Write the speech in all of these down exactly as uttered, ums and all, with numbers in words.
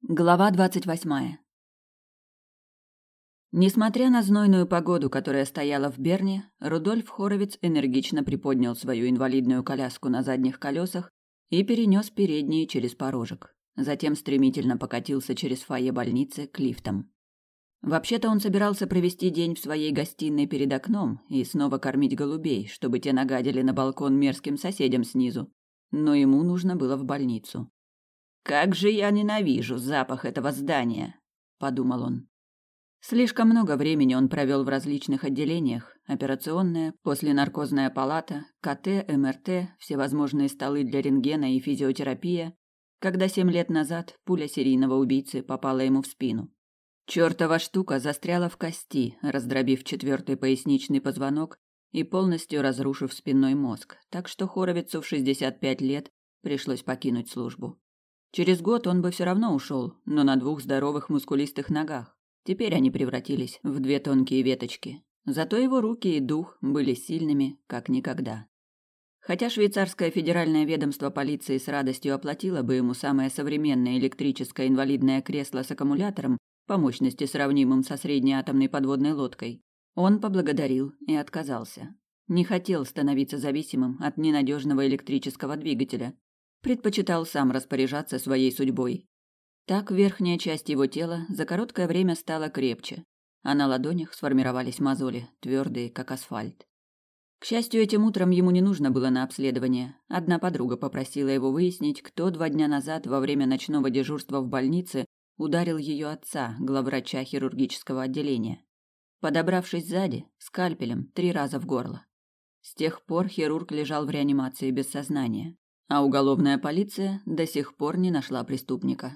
Глава двадцать восьмая. Несмотря на знойную погоду, которая стояла в Берне, Рудольф Хоровиц энергично приподнял свою инвалидную коляску на задних колесах и перенес передние через порожек. Затем стремительно покатился через фойе больницы к лифтам. Вообще-то он собирался провести день в своей гостиной перед окном и снова кормить голубей, чтобы те нагадили на балкон мерзким соседям снизу. Но ему нужно было в больницу. «Как же я ненавижу запах этого здания!» – подумал он. Слишком много времени он провел в различных отделениях: операционная, посленаркозная палата, ка тэ, эм эр тэ, всевозможные столы для рентгена и физиотерапия, когда семь лет назад пуля серийного убийцы попала ему в спину. Чёртова штука застряла в кости, раздробив четвертый поясничный позвонок и полностью разрушив спинной мозг, так что Хоровицу в шестьдесят пять лет пришлось покинуть службу. Через год он бы все равно ушел, но на двух здоровых мускулистых ногах. Теперь они превратились в две тонкие веточки. Зато его руки и дух были сильными, как никогда. Хотя швейцарское федеральное ведомство полиции с радостью оплатило бы ему самое современное электрическое инвалидное кресло с аккумулятором по мощности сравнимым со средней атомной подводной лодкой, он поблагодарил и отказался. Не хотел становиться зависимым от ненадежного электрического двигателя. Предпочитал сам распоряжаться своей судьбой. Так верхняя часть его тела за короткое время стала крепче, а на ладонях сформировались мозоли, твердые, как асфальт. К счастью, этим утром ему не нужно было на обследование. Одна подруга попросила его выяснить, кто два дня назад во время ночного дежурства в больнице ударил ее отца, главврача хирургического отделения, подобравшись сзади, скальпелем, три раза в горло. С тех пор хирург лежал в реанимации без сознания. А уголовная полиция до сих пор не нашла преступника.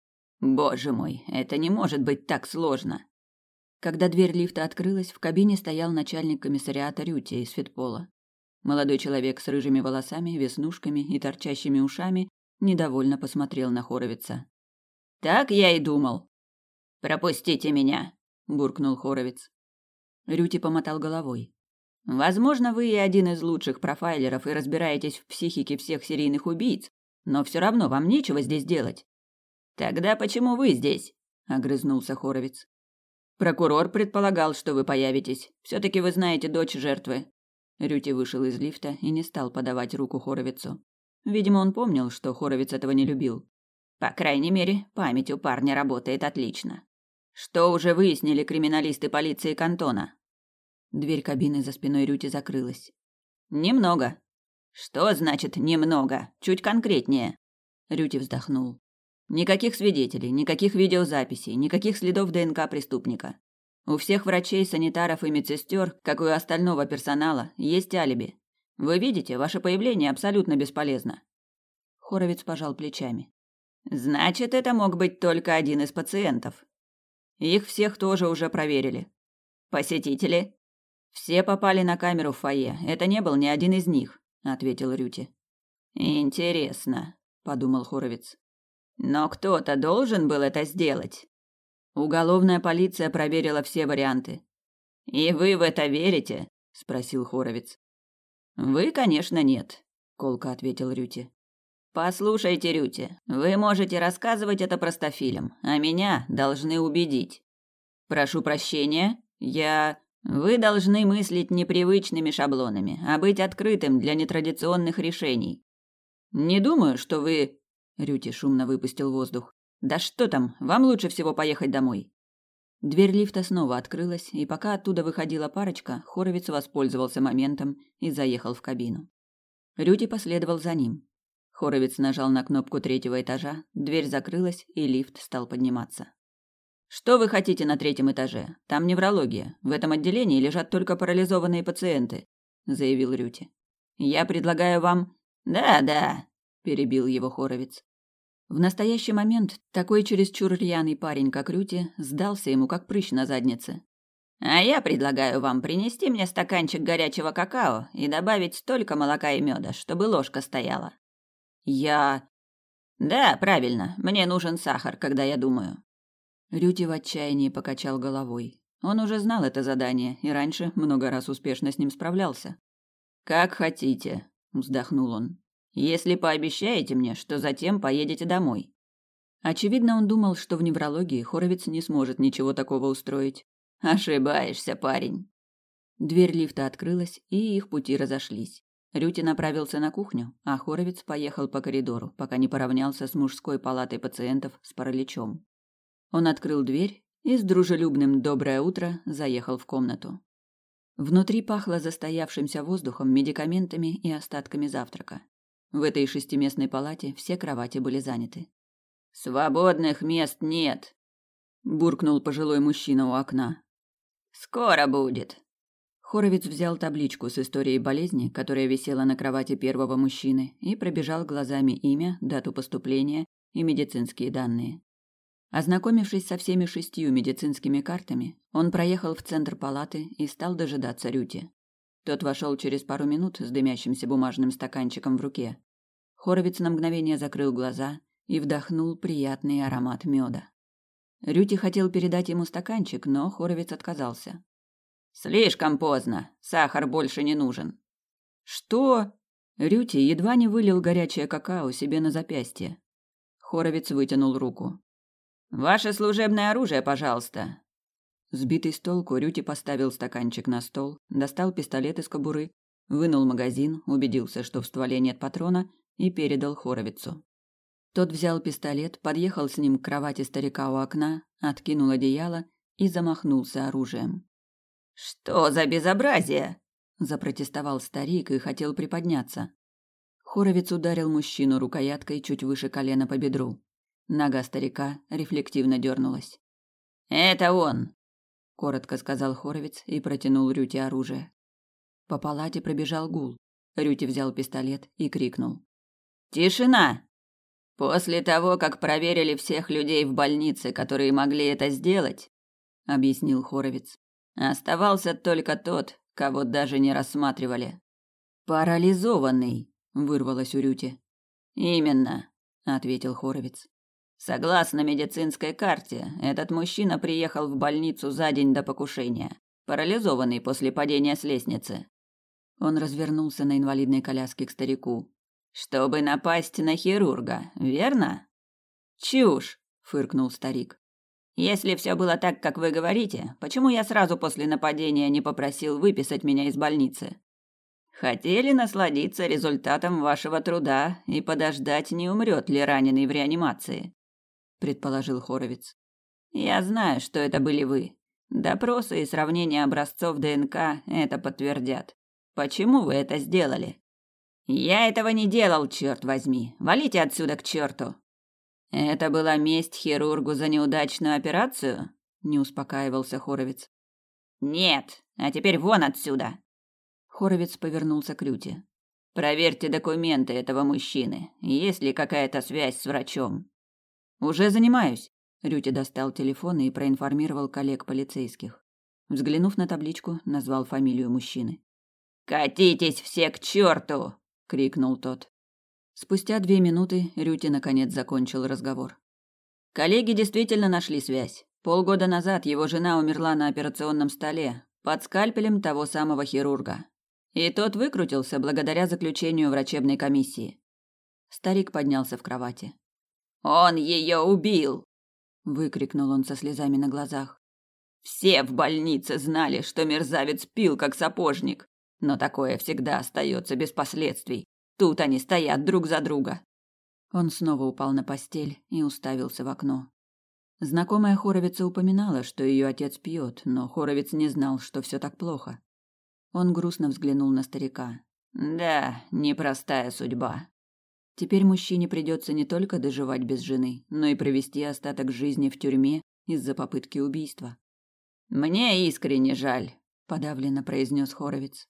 Боже мой, это не может быть так сложно. Когда дверь лифта открылась, в кабине стоял начальник комиссариата Рюти из Фетпола. Молодой человек с рыжими волосами, веснушками и торчащими ушами недовольно посмотрел на Хоровица. Так я и думал. Пропустите меня, буркнул Хоровиц. Рюти помотал головой. Возможно, вы и один из лучших профайлеров и разбираетесь в психике всех серийных убийц, но все равно вам нечего здесь делать. Тогда почему вы здесь? Огрызнулся Хоровиц. Прокурор предполагал, что вы появитесь. Все-таки вы знаете дочь жертвы. Рюти вышел из лифта и не стал подавать руку Хоровицу. Видимо, он помнил, что Хоровиц этого не любил. По крайней мере, память у парня работает отлично. Что уже выяснили криминалисты полиции Кантона? Дверь кабины за спиной Рюти закрылась. Немного. Что значит немного? Чуть конкретнее. Рюти вздохнул. Никаких свидетелей, никаких видеозаписей, никаких следов дэ эн ка преступника. У всех врачей, санитаров и медсестер, как и у остального персонала, есть алиби. Вы видите, ваше появление абсолютно бесполезно. Хоровиц пожал плечами. Значит, это мог быть только один из пациентов. Их всех тоже уже проверили. Посетители? Все попали на камеру в фойе. Это не был ни один из них, ответил Рюти. Интересно, подумал Хоровиц. Но кто-то должен был это сделать. Уголовная полиция проверила все варианты. И вы в это верите? Спросил Хоровиц. Вы, конечно, нет, колко ответил Рюти. Послушайте, Рюти, вы можете рассказывать это простофилям, а меня должны убедить. Прошу прощения, я... Вы должны мыслить непривычными шаблонами, а быть открытым для нетрадиционных решений. Не думаю, что вы... Рюти шумно выпустил воздух. Да что там, вам лучше всего поехать домой. Дверь лифта снова открылась, и пока оттуда выходила парочка, Хоровиц воспользовался моментом и заехал в кабину. Рюти последовал за ним. Хоровиц нажал на кнопку третьего этажа, дверь закрылась, и лифт стал подниматься. Что вы хотите на третьем этаже? Там неврология. В этом отделении лежат только парализованные пациенты, заявил Рюти. Я предлагаю вам... Да-да, перебил его Хоровиц. В настоящий момент такой чересчур рьяный парень, как Рюти, сдался ему как прыщ на заднице. А я предлагаю вам принести мне стаканчик горячего какао и добавить столько молока и меда, чтобы ложка стояла. Я... Да, правильно, мне нужен сахар, когда я думаю. Рюти в отчаянии покачал головой. Он уже знал это задание и раньше много раз успешно с ним справлялся. «Как хотите», – вздохнул он. «Если пообещаете мне, что затем поедете домой». Очевидно, он думал, что в неврологии Хоровиц не сможет ничего такого устроить. Ошибаешься, парень. Дверь лифта открылась, и их пути разошлись. Рюти направился на кухню, а Хоровиц поехал по коридору, пока не поравнялся с мужской палатой пациентов с параличом. Он открыл дверь и с дружелюбным «доброе утро» заехал в комнату. Внутри пахло застоявшимся воздухом, медикаментами и остатками завтрака. В этой шестиместной палате все кровати были заняты. «Свободных мест нет», – буркнул пожилой мужчина у окна. «Скоро будет». Хоровиц взял табличку с историей болезни, которая висела на кровати первого мужчины, и пробежал глазами имя, дату поступления и медицинские данные. Ознакомившись со всеми шестью медицинскими картами, он проехал в центр палаты и стал дожидаться Рюти. Тот вошел через пару минут с дымящимся бумажным стаканчиком в руке. Хоровиц на мгновение закрыл глаза и вдохнул приятный аромат меда. Рюти хотел передать ему стаканчик, но Хоровиц отказался. «Слишком поздно, сахар больше не нужен». «Что?» Рюти едва не вылил горячее какао себе на запястье. Хоровиц вытянул руку. «Ваше служебное оружие, пожалуйста». Сбитый с толку, Рюти поставил стаканчик на стол, достал пистолет из кобуры, вынул магазин, убедился, что в стволе нет патрона, и передал Хоровицу. Тот взял пистолет, подъехал с ним к кровати старика у окна, откинул одеяло и замахнулся оружием. «Что за безобразие?» – запротестовал старик и хотел приподняться. Хоровиц ударил мужчину рукояткой чуть выше колена по бедру. Нога старика рефлективно дернулась. «Это он!» – коротко сказал Хоровиц и протянул Рюти оружие. По палате пробежал гул. Рюти взял пистолет и крикнул. «Тишина! После того, как проверили всех людей в больнице, которые могли это сделать, – объяснил Хоровиц, – оставался только тот, кого даже не рассматривали». «Парализованный!» – вырвалось у Рюти. «Именно!» – ответил Хоровиц. Согласно медицинской карте, этот мужчина приехал в больницу за день до покушения, парализованный после падения с лестницы. Он развернулся на инвалидной коляске к старику. «Чтобы напасть на хирурга, верно?» «Чушь!» – фыркнул старик. «Если все было так, как вы говорите, почему я сразу после нападения не попросил выписать меня из больницы? Хотели насладиться результатом вашего труда и подождать, не умрет ли раненый в реанимации», – предположил Хоровиц. «Я знаю, что это были вы. Допросы и сравнение образцов ДНК это подтвердят. Почему вы это сделали?» «Я этого не делал, черт возьми. Валите отсюда к черту!» «Это была месть хирургу за неудачную операцию?» – не успокаивался Хоровиц. «Нет, а теперь вон отсюда!» Хоровиц повернулся к Рюти. «Проверьте документы этого мужчины. Есть ли какая-то связь с врачом?» «Уже занимаюсь!» – Рюти достал телефон и проинформировал коллег полицейских. Взглянув на табличку, назвал фамилию мужчины. «Катитесь все к черту!» – крикнул тот. Спустя две минуты Рюти наконец закончил разговор. Коллеги действительно нашли связь. Полгода назад его жена умерла на операционном столе, под скальпелем того самого хирурга. И тот выкрутился благодаря заключению врачебной комиссии. Старик поднялся в кровати. «Он ее убил!» – выкрикнул он со слезами на глазах. «Все в больнице знали, что мерзавец пил, как сапожник. Но такое всегда остается без последствий. Тут они стоят друг за друга». Он снова упал на постель и уставился в окно. Знакомая Хоровица упоминала, что ее отец пьет, но Хоровиц не знал, что все так плохо. Он грустно взглянул на старика. «Да, непростая судьба. Теперь мужчине придется не только доживать без жены, но и провести остаток жизни в тюрьме из-за попытки убийства». «Мне искренне жаль», – подавленно произнес Хоровиц.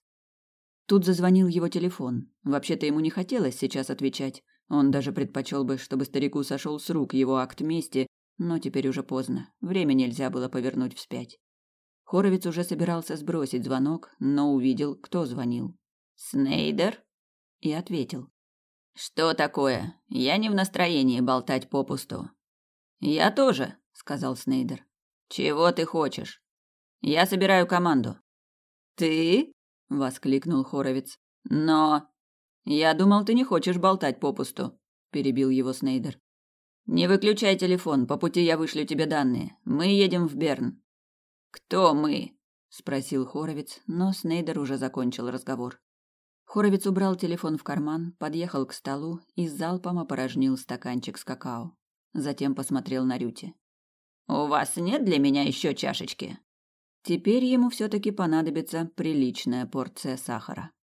Тут зазвонил его телефон. Вообще-то ему не хотелось сейчас отвечать. Он даже предпочел бы, чтобы старику сошел с рук его акт мести, но теперь уже поздно. Время нельзя было повернуть вспять. Хоровиц уже собирался сбросить звонок, но увидел, кто звонил. «Снейдер?» И ответил. «Что такое? Я не в настроении болтать попусту». «Я тоже», — сказал Снейдер. «Чего ты хочешь?» «Я собираю команду». «Ты?» — воскликнул Хоровиц. «Но...» «Я думал, ты не хочешь болтать попусту», — перебил его Снейдер. Не выключай телефон, по пути я вышлю тебе данные. Мы едем в Берн. Кто мы? Спросил Хоровиц, но Снейдер уже закончил разговор. Хоровиц убрал телефон в карман, подъехал к столу и залпом опорожнил стаканчик с какао. Затем посмотрел на Рюти. «У вас нет для меня еще чашечки?» Теперь ему все-таки понадобится приличная порция сахара.